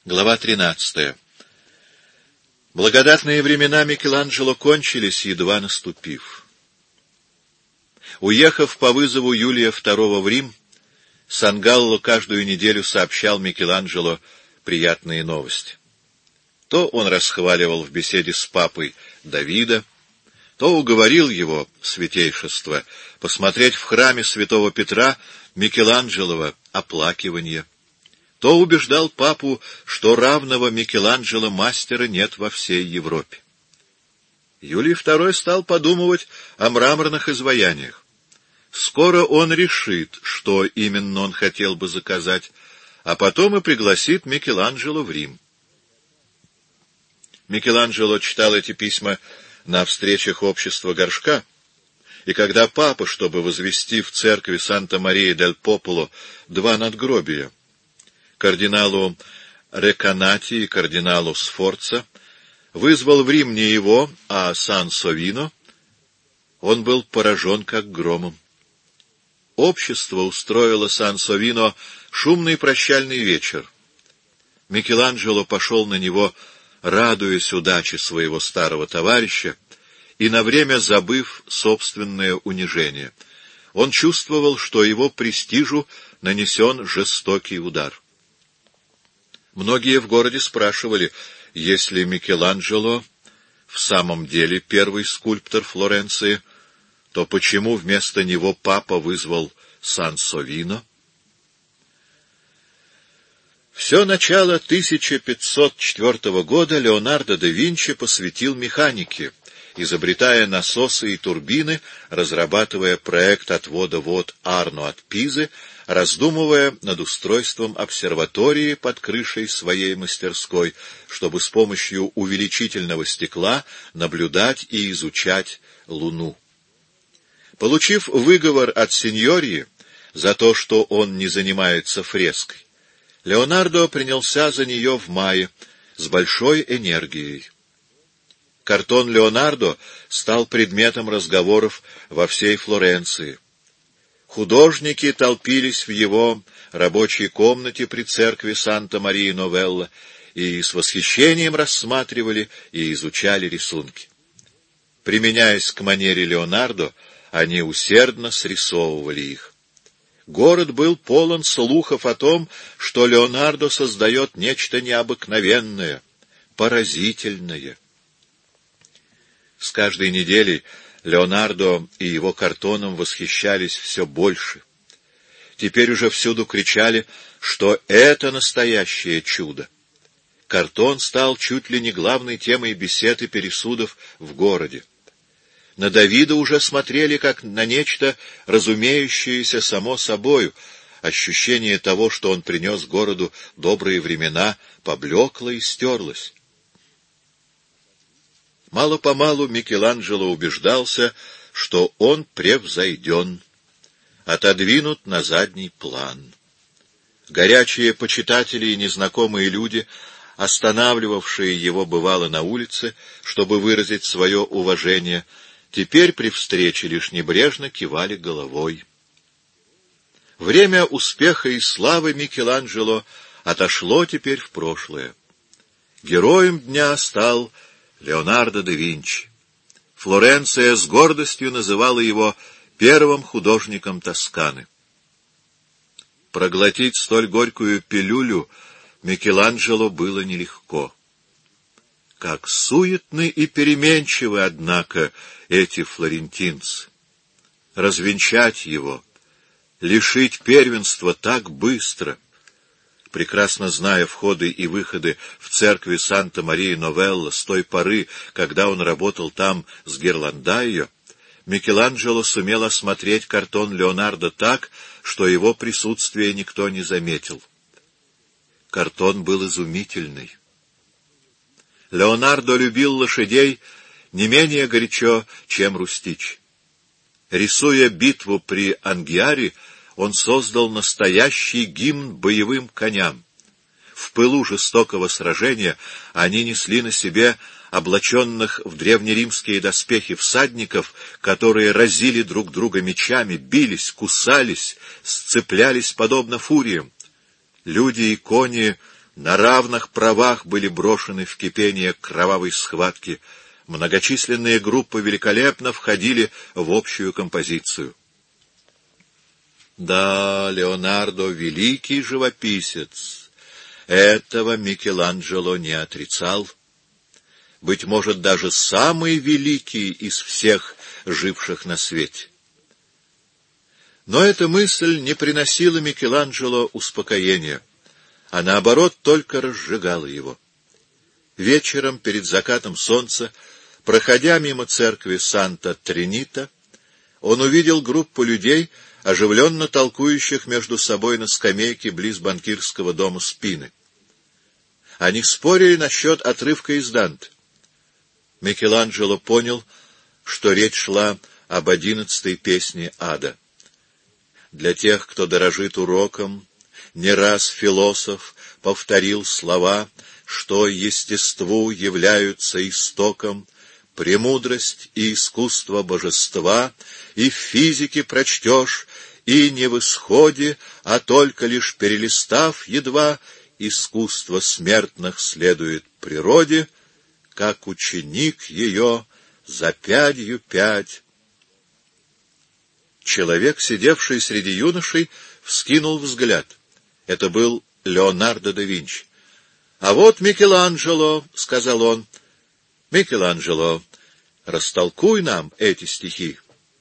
Глава 13. Благодатные времена Микеланджело кончились, едва наступив. Уехав по вызову Юлия II в Рим, Сангалло каждую неделю сообщал Микеланджело приятные новости. То он расхваливал в беседе с папой Давида, то уговорил его, святейшество, посмотреть в храме святого Петра Микеланджелова оплакивание, то убеждал папу, что равного Микеланджело мастера нет во всей Европе. Юлий II стал подумывать о мраморных изваяниях. Скоро он решит, что именно он хотел бы заказать, а потом и пригласит Микеланджело в Рим. Микеланджело читал эти письма на встречах общества Горшка, и когда папа, чтобы возвести в церкви Санта-Мария-дель-Пополо 2 надгробия, кардиналу Реканати и кардиналу Сфорца, вызвал в Рим не его, а Сан-Совино, он был поражен как громом. Общество устроило Сан-Совино шумный прощальный вечер. Микеланджело пошел на него, радуясь удаче своего старого товарища и на время забыв собственное унижение. Он чувствовал, что его престижу нанесен жестокий удар. Многие в городе спрашивали, если Микеланджело в самом деле первый скульптор Флоренции, то почему вместо него папа вызвал Сан-Совино? Все начало 1504 года Леонардо да Винчи посвятил механике, изобретая насосы и турбины, разрабатывая проект отвода вод Арно от Пизы, раздумывая над устройством обсерватории под крышей своей мастерской, чтобы с помощью увеличительного стекла наблюдать и изучать Луну. Получив выговор от сеньории за то, что он не занимается фреской, Леонардо принялся за нее в мае с большой энергией. Картон Леонардо стал предметом разговоров во всей Флоренции. Художники толпились в его рабочей комнате при церкви Санта-Мария-Новелла и с восхищением рассматривали и изучали рисунки. Применяясь к манере Леонардо, они усердно срисовывали их. Город был полон слухов о том, что Леонардо создает нечто необыкновенное, поразительное. С каждой неделей Леонардо и его картоном восхищались все больше. Теперь уже всюду кричали, что это настоящее чудо. Картон стал чуть ли не главной темой бесед и пересудов в городе. На Давида уже смотрели как на нечто, разумеющееся само собою. Ощущение того, что он принес городу добрые времена, поблекло и стерлось. Мало-помалу Микеланджело убеждался, что он превзойден, отодвинут на задний план. Горячие почитатели и незнакомые люди, останавливавшие его бывало на улице, чтобы выразить свое уважение, теперь при встрече лишь небрежно кивали головой. Время успеха и славы Микеланджело отошло теперь в прошлое. Героем дня стал Леонардо да Винчи. Флоренция с гордостью называла его первым художником Тосканы. Проглотить столь горькую пилюлю Микеланджело было нелегко. Как суетны и переменчивы, однако, эти флорентинцы. Развенчать его, лишить первенства так быстро. Прекрасно зная входы и выходы в церкви Санта-Мария-Новелла с той поры, когда он работал там с Герландайо, Микеланджело сумел осмотреть картон Леонардо так, что его присутствие никто не заметил. Картон был изумительный. Леонардо любил лошадей не менее горячо, чем Рустич. Рисуя битву при Ангиаре, он создал настоящий гимн боевым коням. В пылу жестокого сражения они несли на себе облаченных в древнеримские доспехи всадников, которые разили друг друга мечами, бились, кусались, сцеплялись подобно фуриям. Люди и кони на равных правах были брошены в кипение кровавой схватки, многочисленные группы великолепно входили в общую композицию. Да, Леонардо — великий живописец. Этого Микеланджело не отрицал. Быть может, даже самый великий из всех живших на свете. Но эта мысль не приносила Микеланджело успокоения, а наоборот только разжигала его. Вечером, перед закатом солнца, проходя мимо церкви Санта-Тринита, он увидел группу людей, оживленно толкующих между собой на скамейке близ банкирского дома Спины. Они спорили насчет отрывка из Данте. Микеланджело понял, что речь шла об 11-й песне ада. Для тех, кто дорожит уроком, не раз философ повторил слова, что естеству являются истоком, премудрость и искусство божества, и в физике прочтешь, и не в исходе, а только лишь перелистав едва, искусство смертных следует природе, как ученик ее за пятью пять. Человек, сидевший среди юношей, вскинул взгляд. Это был Леонардо да Винчи. — А вот Микеланджело, — сказал он. — Микеланджело, растолкуй нам эти стихи.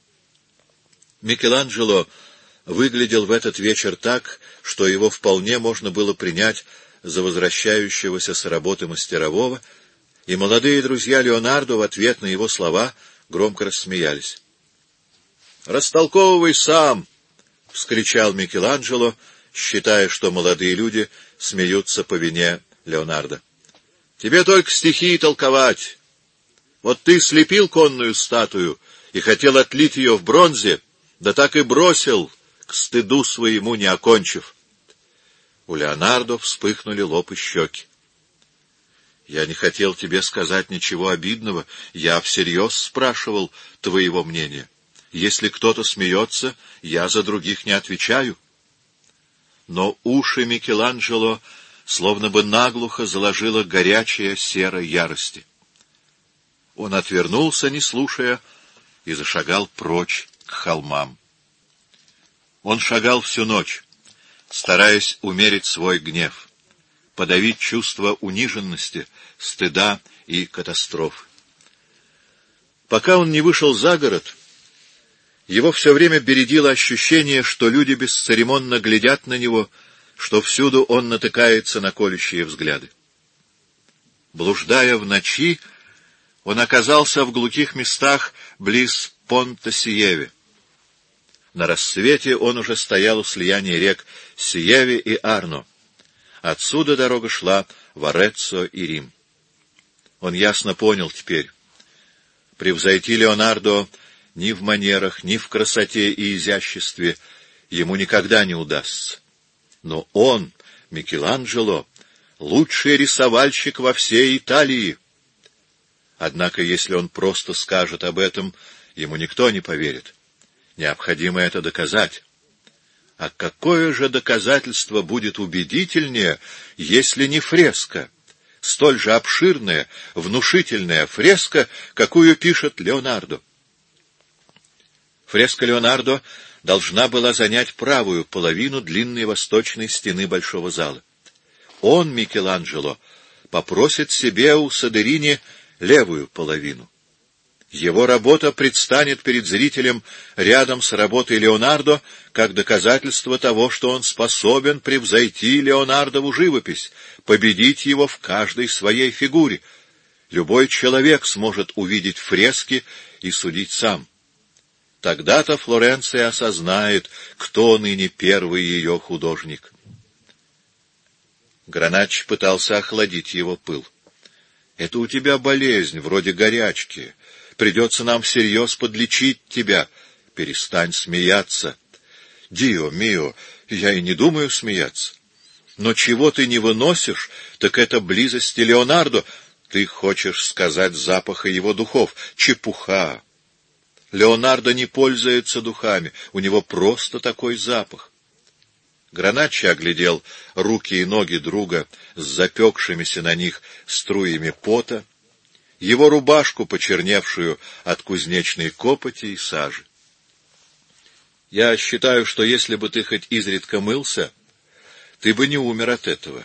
Микеланджело выглядел в этот вечер так, что его вполне можно было принять за возвращающегося с работы мастерового, и молодые друзья Леонардо в ответ на его слова громко рассмеялись. — Растолковывай сам! — вскричал Микеланджело, считая, что молодые люди смеются по вине Леонардо. — Тебе только стихи толковать. Вот ты слепил конную статую и хотел отлить ее в бронзе, да так и бросил, к стыду своему не окончив. У Леонардо вспыхнули лоб и щеки. — Я не хотел тебе сказать ничего обидного, я всерьез спрашивал твоего мнения. Если кто-то смеется, я за других не отвечаю. Но уши Микеланджело словно бы наглухо заложила горячая сера ярости. Он отвернулся, не слушая, и зашагал прочь к холмам. Он шагал всю ночь, стараясь умерить свой гнев, подавить чувство униженности, стыда и катастрофы. Пока он не вышел за город, его все время бередило ощущение, что люди бесцеремонно глядят на него, что всюду он натыкается на колющие взгляды. Блуждая в ночи, он оказался в глухих местах близ Понта-Сиеве. На рассвете он уже стоял у слияния рек Сиеве и Арно. Отсюда дорога шла в Ареццо и Рим. Он ясно понял теперь: превзойти Леонардо ни в манерах, ни в красоте и изяществе ему никогда не удастся. Но он, Микеланджело, лучший рисовальщик во всей Италии. Однако, если он просто скажет об этом, ему никто не поверит. Необходимо это доказать. А какое же доказательство будет убедительнее, если не фреска, столь же обширная, внушительная фреска, какую пишет Леонардо? Фреска Леонардо должна была занять правую половину длинной восточной стены большого зала. Он, Микеланджело, попросит себе у Содерини левую половину. Его работа предстанет перед зрителем рядом с работой Леонардо как доказательство того, что он способен превзойти Леонардову живопись, победить его в каждой своей фигуре. Любой человек сможет увидеть фрески и судить сам. Тогда-то Флоренция осознает, кто ныне первый ее художник. Граначчи пытался охладить его пыл. — Это у тебя болезнь, вроде горячки. Придется нам всерьез подлечить тебя. Перестань смеяться. Дио мио, я и не думаю смеяться. Но чего ты не выносишь, так это близости Леонардо. Ты хочешь сказать запаха его духов. Чепуха. Леонардо не пользуется духами, у него просто такой запах. Граначчо оглядел руки и ноги друга с запекшимися на них струями пота, его рубашку, почерневшую от кузнечной копоти и сажи. — Я считаю, что если бы ты хоть изредка мылся, ты бы не умер от этого.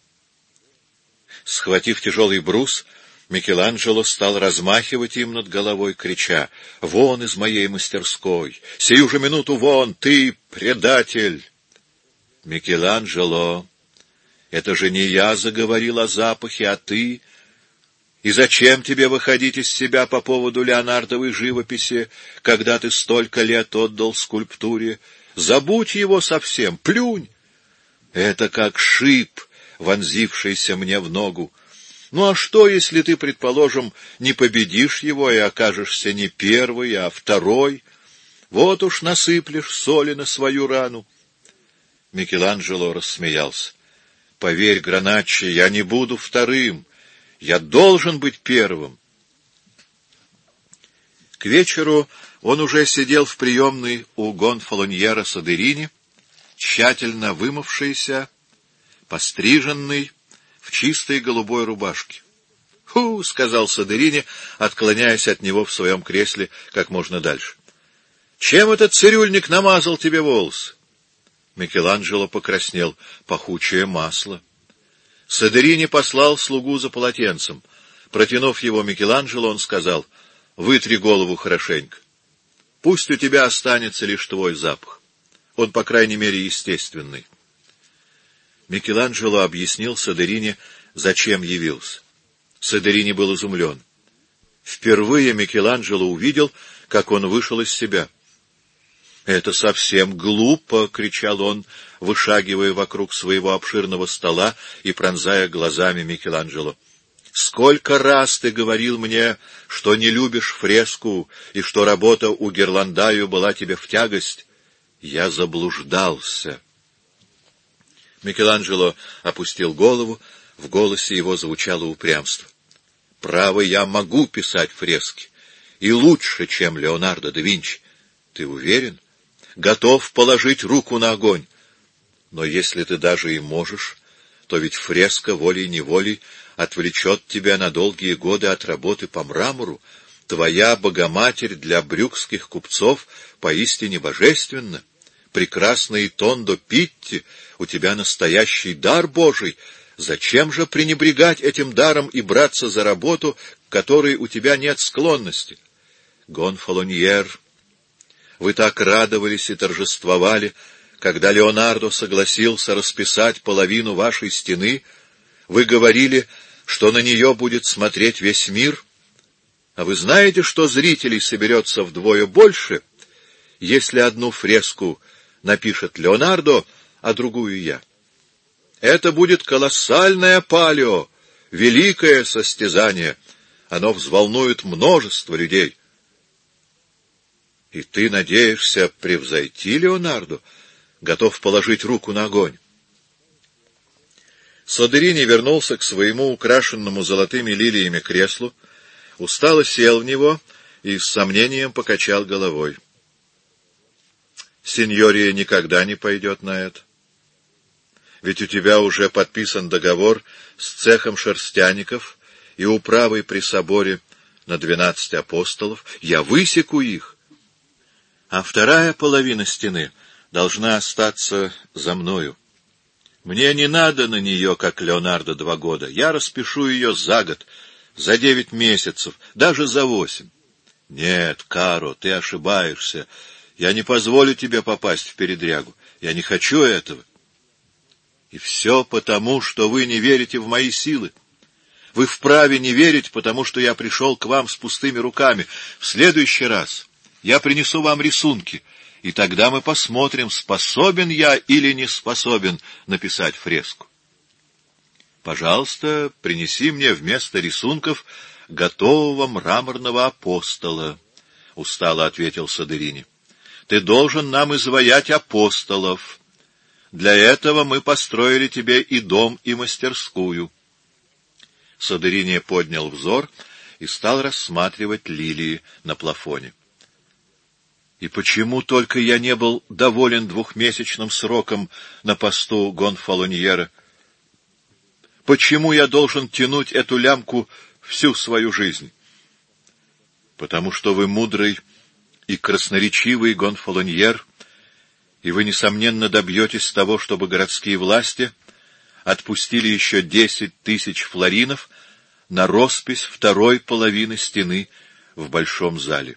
Схватив тяжелый брус, Микеланджело стал размахивать им над головой, крича: «Вон из моей мастерской! Сию же минуту вон! Ты предатель!» «Микеланджело, это же не я заговорил о запахе, а ты. И зачем тебе выходить из себя по поводу леонардовой живописи, когда ты столько лет отдал скульптуре? Забудь его совсем, плюнь! Это как шип, вонзившийся мне в ногу. Ну а что, если ты, предположим, не победишь его и окажешься не первый, а второй? Вот уж насыплешь соли на свою рану». Микеланджело рассмеялся. «Поверь, Граначчо, я не буду вторым. Я должен быть первым». К вечеру он уже сидел в приемной у Гонфалоньера Содерини, тщательно вымывшийся, постриженный, в чистой голубой рубашке. «Ху!» — сказал Содерини, отклоняясь от него в своем кресле как можно дальше. «Чем этот цирюльник намазал тебе волосы?» Микеланджело покраснел. «Пахучее масло». Содерини послал слугу за полотенцем. Протянув его Микеланджело, он сказал: «Вытри голову хорошенько. Пусть у тебя останется лишь твой запах. Он, по крайней мере, естественный». Микеланджело объяснил Содерини, зачем явился. Содерини был изумлен. Впервые Микеланджело увидел, как он вышел из себя. «Это совсем глупо!» — кричал он, вышагивая вокруг своего обширного стола и пронзая глазами Микеланджело. «Сколько раз ты говорил мне, что не любишь фреску и что работа у Герландаю была тебе в тягость? Я заблуждался». Микеланджело опустил голову, в голосе его звучало упрямство. «Право, я могу писать фрески, и лучше, чем Леонардо да Винчи. Ты уверен? Готов положить руку на огонь. Но если ты даже и можешь, то ведь фреска волей-неволей отвлечет тебя на долгие годы от работы по мрамору. Твоя Богоматерь для брюгских купцов поистине божественна. Прекрасный Тондо Питти, у тебя настоящий дар Божий. Зачем же пренебрегать этим даром и браться за работу, к которой у тебя нет склонности? Гонфалоньер, вы так радовались и торжествовали, когда Леонардо согласился расписать половину вашей стены. Вы говорили, что на нее будет смотреть весь мир. А вы знаете, что зрителей соберется вдвое больше, если одну фреску напишет Леонардо, а другую я? Это будет колоссальное палео, великое состязание. Оно взволнует множество людей. И ты надеешься превзойти Леонардо, готов положить руку на огонь? Содерини вернулся к своему украшенному золотыми лилиями креслу, устало сел в него и с сомнением покачал головой. Синьория никогда не пойдет на это. Ведь у тебя уже подписан договор с цехом шерстяников и управой при соборе на 12 апостолов. Я высеку их. А вторая половина стены должна остаться за мною. Мне не надо на нее, как Леонардо, 2 года. Я распишу ее за год, за 9 месяцев, даже за 8. Нет, Каро, ты ошибаешься. Я не позволю тебе попасть в передрягу. Я не хочу этого. И все потому, что вы не верите в мои силы. Вы вправе не верить, потому что я пришел к вам с пустыми руками. В следующий раз я принесу вам рисунки, и тогда мы посмотрим, способен я или не способен написать фреску. Пожалуйста, принеси мне вместо рисунков готового мраморного апостола, — устало ответил Содерини. Ты должен нам изваять апостолов. Для этого мы построили тебе и дом, и мастерскую. Содерини поднял взор и стал рассматривать лилии на плафоне. И почему только я не был доволен двухмесячным сроком на посту гонфалоньера? Почему я должен тянуть эту лямку всю свою жизнь? Потому что вы мудрый и красноречивый гонфалоньер, и вы, несомненно, добьетесь того, чтобы городские власти отпустили еще 10 000 флоринов на роспись второй половины стены в большом зале.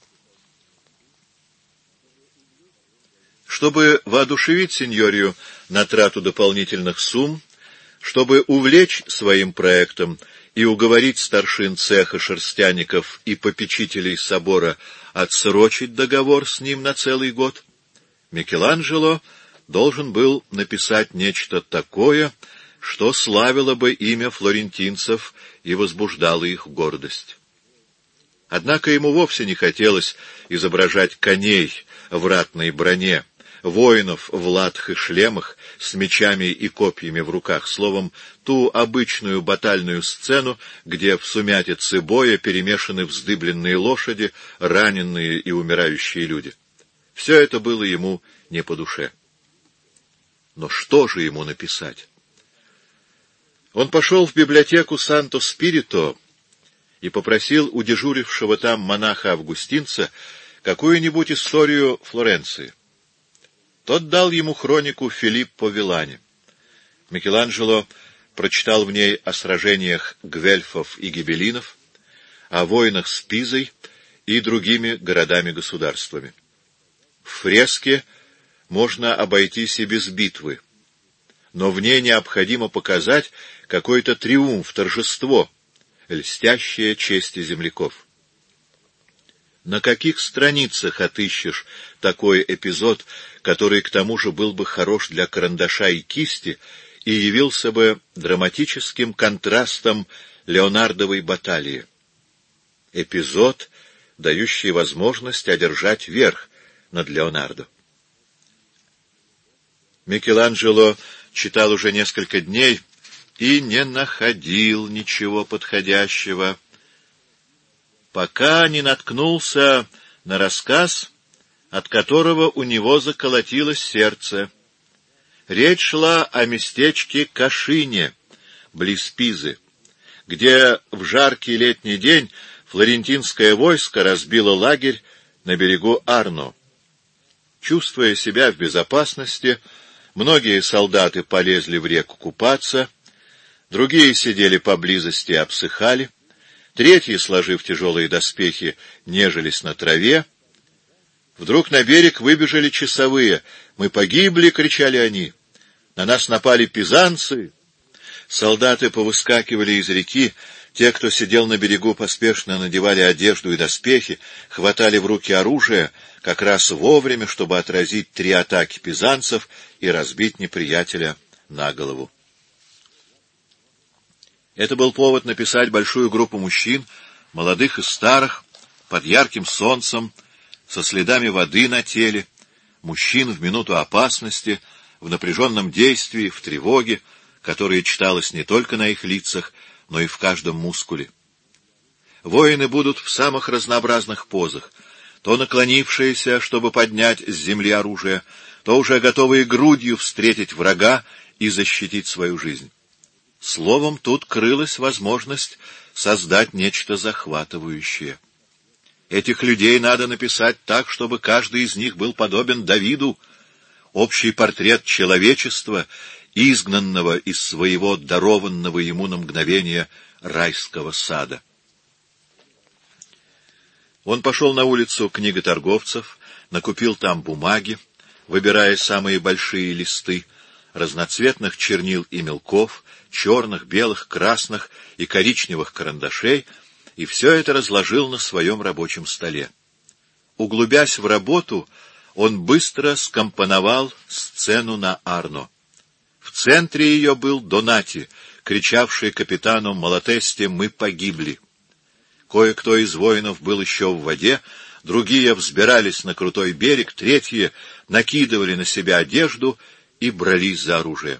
Чтобы воодушевить сеньорию на трату дополнительных сумм, чтобы увлечь своим проектом и уговорить старшин цеха шерстяников и попечителей собора отсрочить договор с ним на целый год, Микеланджело должен был написать нечто такое, что славило бы имя флорентинцев и возбуждало их гордость. Однако ему вовсе не хотелось изображать коней в ратной броне, воинов в латах и шлемах, с мечами и копьями в руках, словом, ту обычную батальную сцену, где в сумятице боя перемешаны вздыбленные лошади, раненые и умирающие люди. Все это было ему не по душе. Но что же ему написать? Он пошел в библиотеку Санто-Спирито и попросил у дежурившего там монаха-августинца какую-нибудь историю Флоренции. Тот дал ему хронику Филиппо Вилани. Микеланджело прочитал в ней о сражениях гвельфов и гибеллинов, о войнах с Пизой и другими городами-государствами. В фреске можно обойтись и без битвы, но в ней необходимо показать какой-то триумф, торжество, льстящее чести земляков. На каких страницах отыщешь такой эпизод, который к тому же был бы хорош для карандаша и кисти и явился бы драматическим контрастом Леонардовой баталии? Эпизод, дающий возможность одержать верх над Леонардо. Микеланджело читал уже несколько дней и не находил ничего подходящего, пока не наткнулся на рассказ, от которого у него заколотилось сердце. Речь шла о местечке Кашине, близ Пизы, где в жаркий летний день флорентинское войско разбило лагерь на берегу Арно. Чувствуя себя в безопасности, многие солдаты полезли в реку купаться, другие сидели поблизости и обсыхали, третьи, сложив тяжелые доспехи, нежились на траве. Вдруг на берег выбежали часовые. «Мы погибли!» — кричали они. «На нас напали пизанцы!» Солдаты повыскакивали из реки. Те, кто сидел на берегу, поспешно надевали одежду и доспехи, хватали в руки оружие, как раз вовремя, чтобы отразить 3 атаки пизанцев и разбить неприятеля на голову. Это был повод написать большую группу мужчин, молодых и старых, под ярким солнцем, со следами воды на теле, мужчин в минуту опасности, в напряженном действии, в тревоге, которая читалась не только на их лицах, но и в каждом мускуле. Воины будут в самых разнообразных позах, то наклонившиеся, чтобы поднять с земли оружие, то уже готовые грудью встретить врага и защитить свою жизнь. Словом, тут крылась возможность создать нечто захватывающее. Этих людей надо написать так, чтобы каждый из них был подобен Давиду, общий портрет человечества, изгнанного из своего дарованного ему на мгновение райского сада. Он пошел на улицу книготорговцев, накупил там бумаги, выбирая самые большие листы, разноцветных чернил и мелков, черных, белых, красных и коричневых карандашей, и все это разложил на своем рабочем столе. Углубясь в работу, он быстро скомпоновал сцену на Арно. В центре ее был Донати, кричавший капитану Малатесте: «Мы погибли». Кое-кто из воинов был еще в воде, другие взбирались на крутой берег, третьи накидывали на себя одежду и брались за оружие.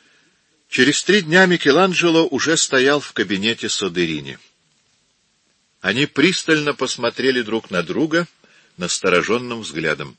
Через 3 дня Микеланджело уже стоял в кабинете Содерини. Они пристально посмотрели друг на друга настороженным взглядом.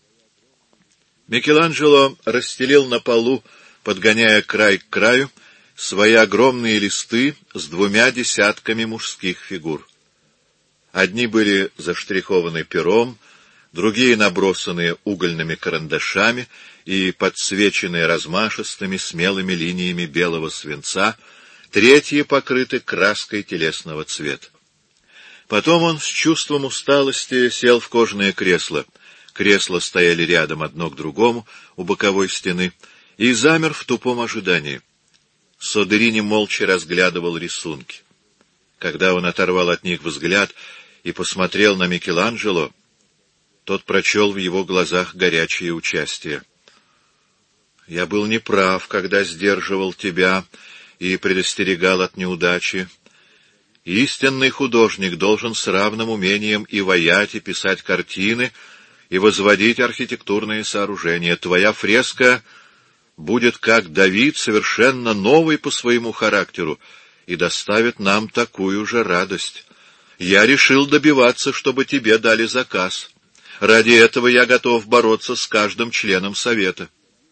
Микеланджело расстелил на полу, подгоняя край к краю, свои огромные листы с 2 десятками мужских фигур. Одни были заштрихованы пером, другие набросаны угольными карандашами и подсвечены размашистыми смелыми линиями белого свинца, третьи покрыты краской телесного цвета. Потом он с чувством усталости сел в кожаное кресло. Кресла стояли рядом одно к другому у боковой стены и замер в тупом ожидании. Содерини молча разглядывал рисунки. Когда он оторвал от них взгляд и посмотрел на Микеланджело, тот прочел в его глазах горячее участие. «Я был неправ, когда сдерживал тебя и предостерегал от неудачи. Истинный художник должен с равным умением и ваять, и писать картины, и возводить архитектурные сооружения. Твоя фреска будет, как Давид, совершенно новой по своему характеру и доставит нам такую же радость. Я решил добиваться, чтобы тебе дали заказ. Ради этого я готов бороться с каждым членом совета».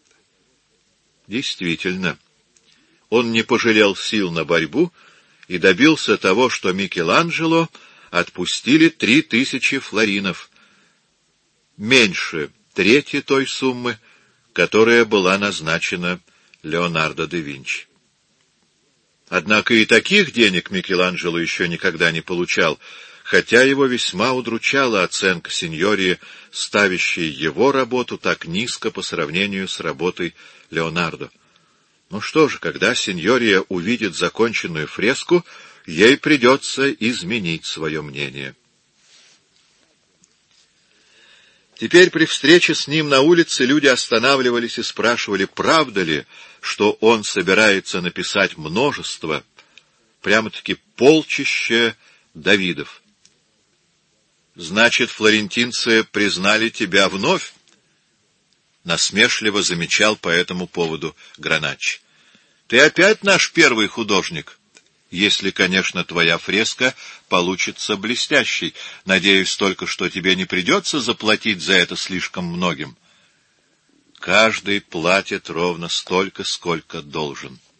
Действительно, он не пожалел сил на борьбу и добился того, что Микеланджело отпустили 3000 флоринов, меньше трети той суммы, которая была назначена Леонардо да Винчи. Однако и таких денег Микеланджело еще никогда не получал, хотя его весьма удручала оценка синьории, ставящей его работу так низко по сравнению с работой Леонардо. Ну что же, когда синьория увидит законченную фреску, ей придется изменить свое мнение. Теперь при встрече с ним на улице люди останавливались и спрашивали, правда ли, что он собирается написать множество, прямо-таки полчище Давидов. «Значит, флорентинцы признали тебя вновь?» — насмешливо замечал по этому поводу Граначчи. «Ты опять наш первый художник, если, конечно, твоя фреска получится блестящей. Надеюсь только, что тебе не придется заплатить за это слишком многим. Каждый платит ровно столько, сколько должен».